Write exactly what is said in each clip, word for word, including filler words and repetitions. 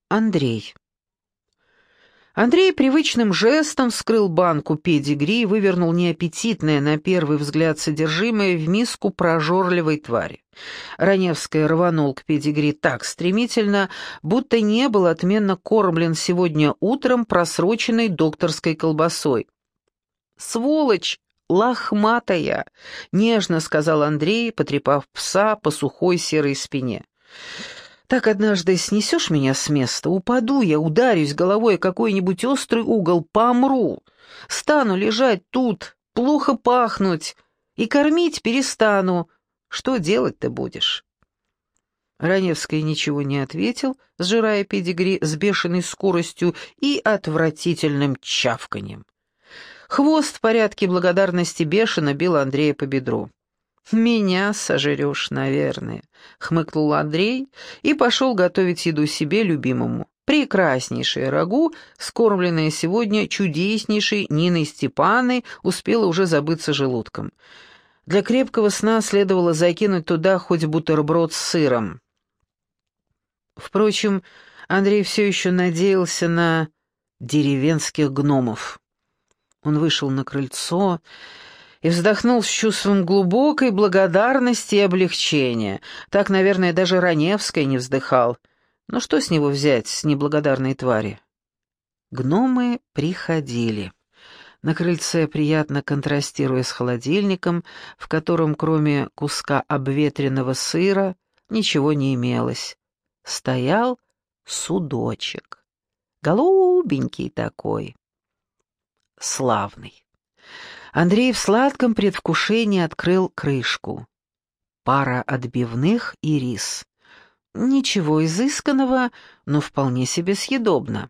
Андрей. Андрей привычным жестом вскрыл банку педигри и вывернул неаппетитное на первый взгляд содержимое в миску прожорливой твари. Раневская рванул к педигри так стремительно, будто не был отменно кормлен сегодня утром просроченной докторской колбасой. «Сволочь лохматая!» — нежно сказал Андрей, потрепав пса по сухой серой спине. «Так однажды снесешь меня с места, упаду я, ударюсь головой о какой-нибудь острый угол, помру. Стану лежать тут, плохо пахнуть, и кормить перестану. Что делать-то будешь?» Раневский ничего не ответил, сжирая педигри с бешеной скоростью и отвратительным чавканьем. Хвост в порядке благодарности бешено бил Андрея по бедру. «Меня сожрешь, наверное», — хмыкнул Андрей и пошел готовить еду себе, любимому. Прекраснейшее рагу, скормленное сегодня чудеснейшей Ниной Степаной, успела уже забыться желудком. Для крепкого сна следовало закинуть туда хоть бутерброд с сыром. Впрочем, Андрей все еще надеялся на деревенских гномов. Он вышел на крыльцо и вздохнул с чувством глубокой благодарности и облегчения. Так, наверное, даже Раневский не вздыхал. Но что с него взять, с неблагодарной твари? Гномы приходили. На крыльце, приятно контрастируя с холодильником, в котором, кроме куска обветренного сыра, ничего не имелось, стоял судочек. Голубенький такой. Славный. Андрей в сладком предвкушении открыл крышку. Пара отбивных и рис. Ничего изысканного, но вполне себе съедобно.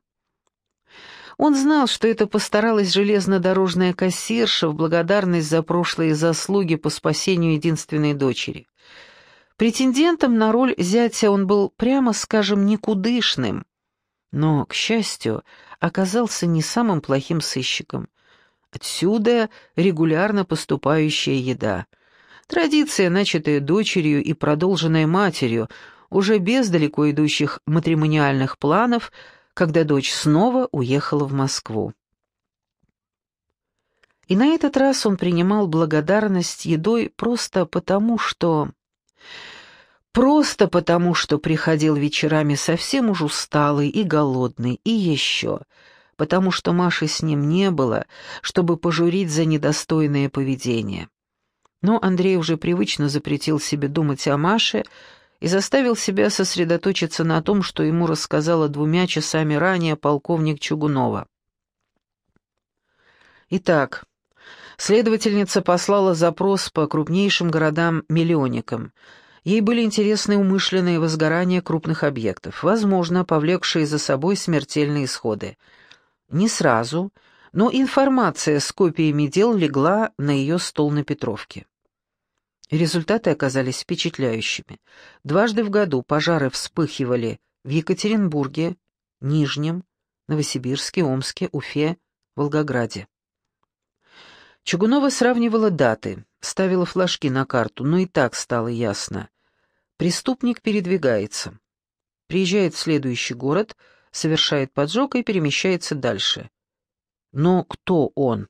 Он знал, что это постаралась железнодорожная кассирша в благодарность за прошлые заслуги по спасению единственной дочери. Претендентом на роль зятя он был, прямо скажем, никудышным, но, к счастью, оказался не самым плохим сыщиком. Отсюда регулярно поступающая еда. Традиция, начатая дочерью и продолженная матерью, уже без далеко идущих матримониальных планов, когда дочь снова уехала в Москву. И на этот раз он принимал благодарность едой просто потому, что... Просто потому, что приходил вечерами совсем уж усталый и голодный, и еще... потому что Маши с ним не было, чтобы пожурить за недостойное поведение. Но Андрей уже привычно запретил себе думать о Маше и заставил себя сосредоточиться на том, что ему рассказала двумя часами ранее полковник Чугунова. Итак, следовательница послала запрос по крупнейшим городам-миллионникам. Ей были интересны умышленные возгорания крупных объектов, возможно, повлекшие за собой смертельные исходы. Не сразу, но информация с копиями дел легла на ее стол на Петровке. Результаты оказались впечатляющими. Дважды в году пожары вспыхивали в Екатеринбурге, Нижнем, Новосибирске, Омске, Уфе, Волгограде. Чугунова сравнивала даты, ставила флажки на карту, но и так стало ясно. Преступник передвигается. Приезжает в следующий город, совершает поджог и перемещается дальше. Но кто он?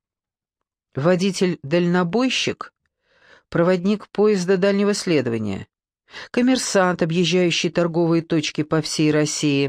Водитель-дальнобойщик? Проводник поезда дальнего следования? Коммерсант, объезжающий торговые точки по всей России?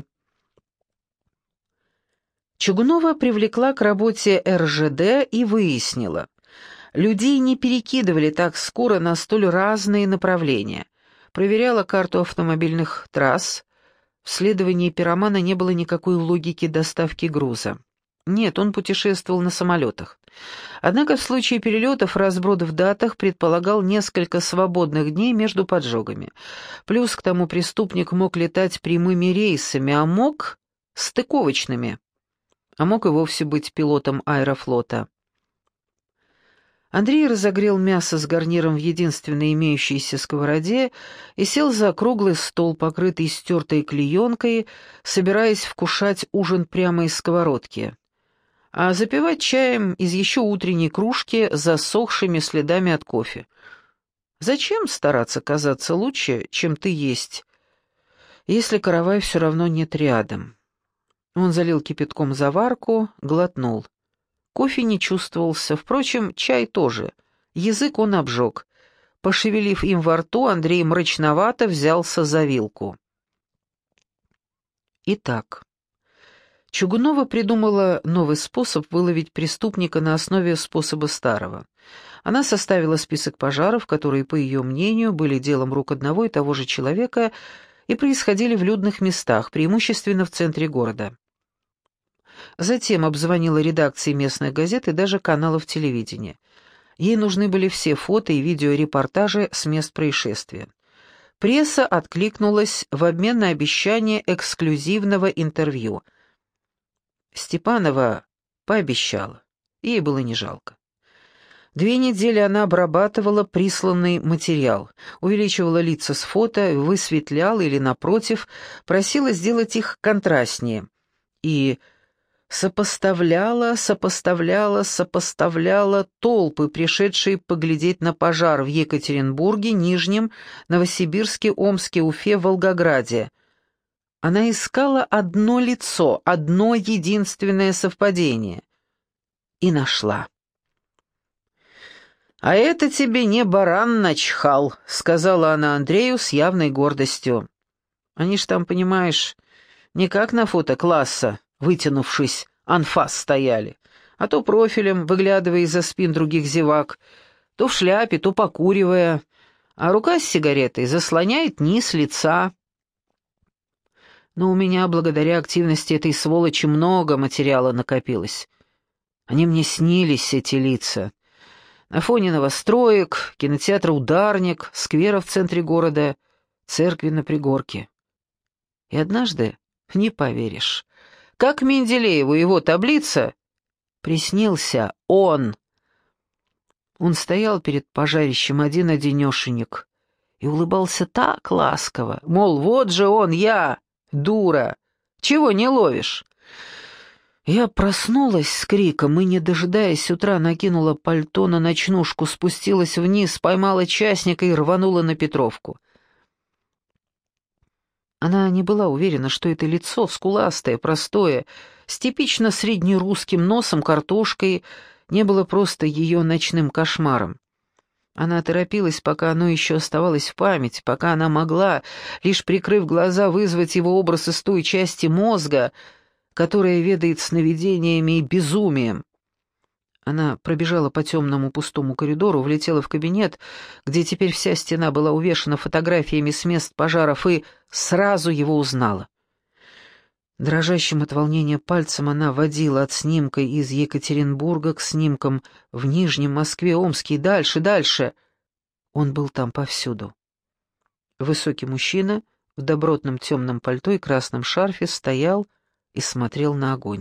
Чугунова привлекла к работе эр жэ дэ и выяснила. Людей не перекидывали так скоро на столь разные направления. Проверяла карту автомобильных трасс. В следовании пиромана не было никакой логики доставки груза. Нет, он путешествовал на самолетах. Однако в случае перелетов разброд в датах предполагал несколько свободных дней между поджогами. Плюс к тому преступник мог летать прямыми рейсами, а мог стыковочными. А мог и вовсе быть пилотом аэрофлота. Андрей разогрел мясо с гарниром в единственной имеющейся сковороде и сел за круглый стол, покрытый стертой клеенкой, собираясь вкушать ужин прямо из сковородки, а запивать чаем из еще утренней кружки с засохшими следами от кофе. Зачем стараться казаться лучше, чем ты есть? если каравай все равно нет рядом. Он залил кипятком заварку, глотнул. Кофе не чувствовался, впрочем, чай тоже. Язык он обжег. Пошевелив им во рту, Андрей мрачновато взялся за вилку. Итак, Чугунова придумала новый способ выловить преступника на основе способа старого. Она составила список пожаров, которые, по ее мнению, были делом рук одного и того же человека и происходили в людных местах, преимущественно в центре города. Затем обзвонила редакции местных газет и даже каналов телевидения. Ей нужны были все фото и видеорепортажи с мест происшествия. Пресса откликнулась в обмен на обещание эксклюзивного интервью. Степанова пообещала, ей было не жалко. Две недели она обрабатывала присланный материал, увеличивала лица с фото, высветляла или, напротив, просила сделать их контрастнее. И сопоставляла, сопоставляла, сопоставляла толпы, пришедшие поглядеть на пожар в Екатеринбурге, Нижнем, Новосибирске, Омске, Уфе, Волгограде. Она искала одно лицо, одно единственное совпадение. И нашла. «А это тебе не баран начхал», — сказала она Андрею с явной гордостью. «Они ж там, понимаешь, не как на фото класса, вытянувшись, анфас стояли, а то профилем, выглядывая из-за спин других зевак, то в шляпе, то покуривая, а рука с сигаретой заслоняет низ лица. Но у меня, благодаря активности этой сволочи, много материала накопилось. Они мне снились, эти лица. На фоне новостроек, кинотеатра «Ударник», сквера в центре города, церкви на пригорке. И однажды, не поверишь, как Менделееву его таблица, приснился он. Он стоял перед пожарищем один-одинешенек и улыбался так ласково, мол, вот же он, я, дура, чего не ловишь? Я проснулась с криком и, не дожидаясь утра, накинула пальто на ночнушку, спустилась вниз, поймала частника и рванула на Петровку. Она не была уверена, что это лицо, скуластое, простое, с типично среднерусским носом, картошкой, не было просто ее ночным кошмаром. Она торопилась, пока оно еще оставалось в памяти, пока она могла, лишь прикрыв глаза, вызвать его образ из той части мозга, которая ведает сновидениями и безумием. Она пробежала по темному пустому коридору, влетела в кабинет, где теперь вся стена была увешана фотографиями с мест пожаров, и сразу его узнала. Дрожащим от волнения пальцем она водила от снимка из Екатеринбурга к снимкам в Нижнем, Москве, Омске и дальше, дальше. Он был там повсюду. Высокий мужчина в добротном темном пальто и красном шарфе стоял и смотрел на огонь.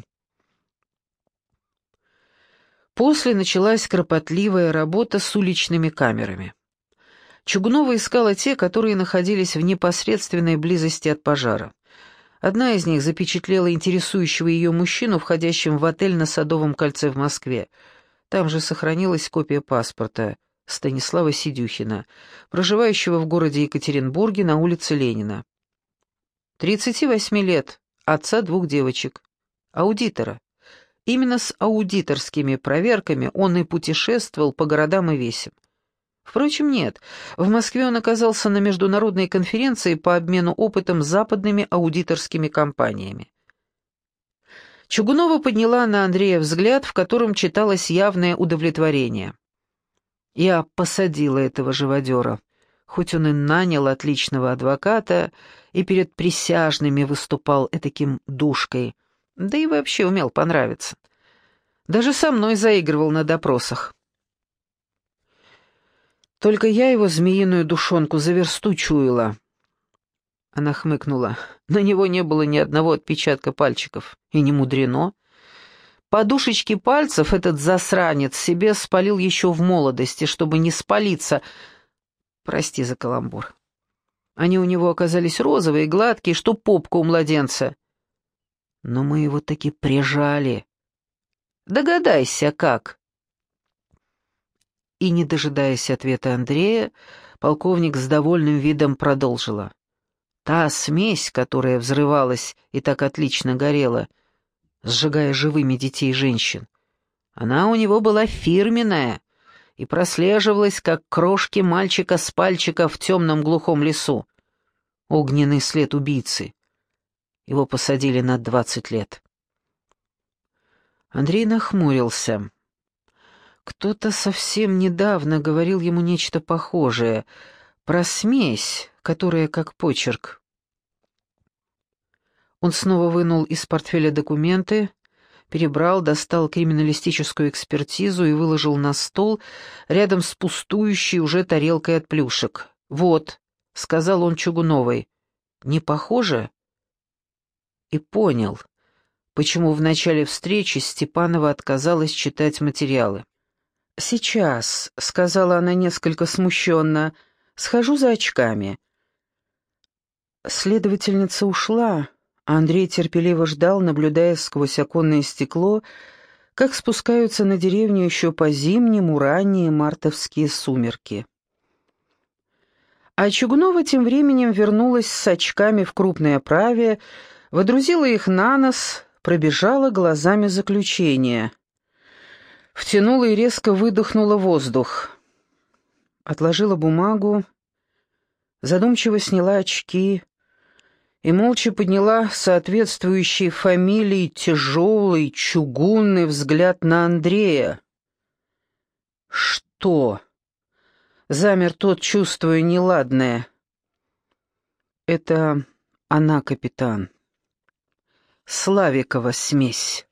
После началась кропотливая работа с уличными камерами. Чугунова искала те, которые находились в непосредственной близости от пожара. Одна из них запечатлела интересующего ее мужчину, входящим в отель на Садовом кольце в Москве. Там же сохранилась копия паспорта Станислава Сидюхина, проживающего в городе Екатеринбурге на улице Ленина. тридцати восьми лет, отца двух девочек, аудитора. Именно с аудиторскими проверками он и путешествовал по городам и весям. Впрочем, нет, в Москве он оказался на международной конференции по обмену опытом с западными аудиторскими компаниями. Чугунова подняла на Андрея взгляд, в котором читалось явное удовлетворение. «Я посадила этого живодера, хоть он и нанял отличного адвоката и перед присяжными выступал этаким душкой, да и вообще умел понравиться. Даже со мной заигрывал на допросах. Только я его змеиную душонку за версту чуяла». Она хмыкнула. На него не было ни одного отпечатка пальчиков. И не мудрено. Подушечки пальцев этот засранец себе спалил еще в молодости, чтобы не спалиться. Прости за каламбур. Они у него оказались розовые, гладкие, что попка у младенца. Но мы его таки прижали. Догадайся, как. И, не дожидаясь ответа Андрея, полковник с довольным видом продолжила. Та смесь, которая взрывалась и так отлично горела, сжигая живыми детей и женщин, она у него была фирменная и прослеживалась, как крошки мальчика с пальчика в темном глухом лесу. Огненный след убийцы. Его посадили на двадцать лет. Андрей нахмурился. Кто-то совсем недавно говорил ему нечто похожее, про смесь, которая как почерк. Он снова вынул из портфеля документы, перебрал, достал криминалистическую экспертизу и выложил на стол рядом с пустующей уже тарелкой от плюшек. «Вот», — сказал он Чугуновой, — «не похоже?» И понял, почему в начале встречи Степанова отказалась читать материалы. «Сейчас», — сказала она несколько смущенно, — «схожу за очками». Следовательница ушла, а Андрей терпеливо ждал, наблюдая сквозь оконное стекло, как спускаются на деревню еще по-зимнему ранние мартовские сумерки. А Чугунова тем временем вернулась с очками в крупной оправе, водрузила их на нос, пробежала глазами заключение. Втянула и резко выдохнула воздух. Отложила бумагу, задумчиво сняла очки и молча подняла соответствующий фамилии тяжелый, чугунный взгляд на Андрея. «Что?» — замер тот, чувствуя неладное. «Это она, капитан. Славикова смесь».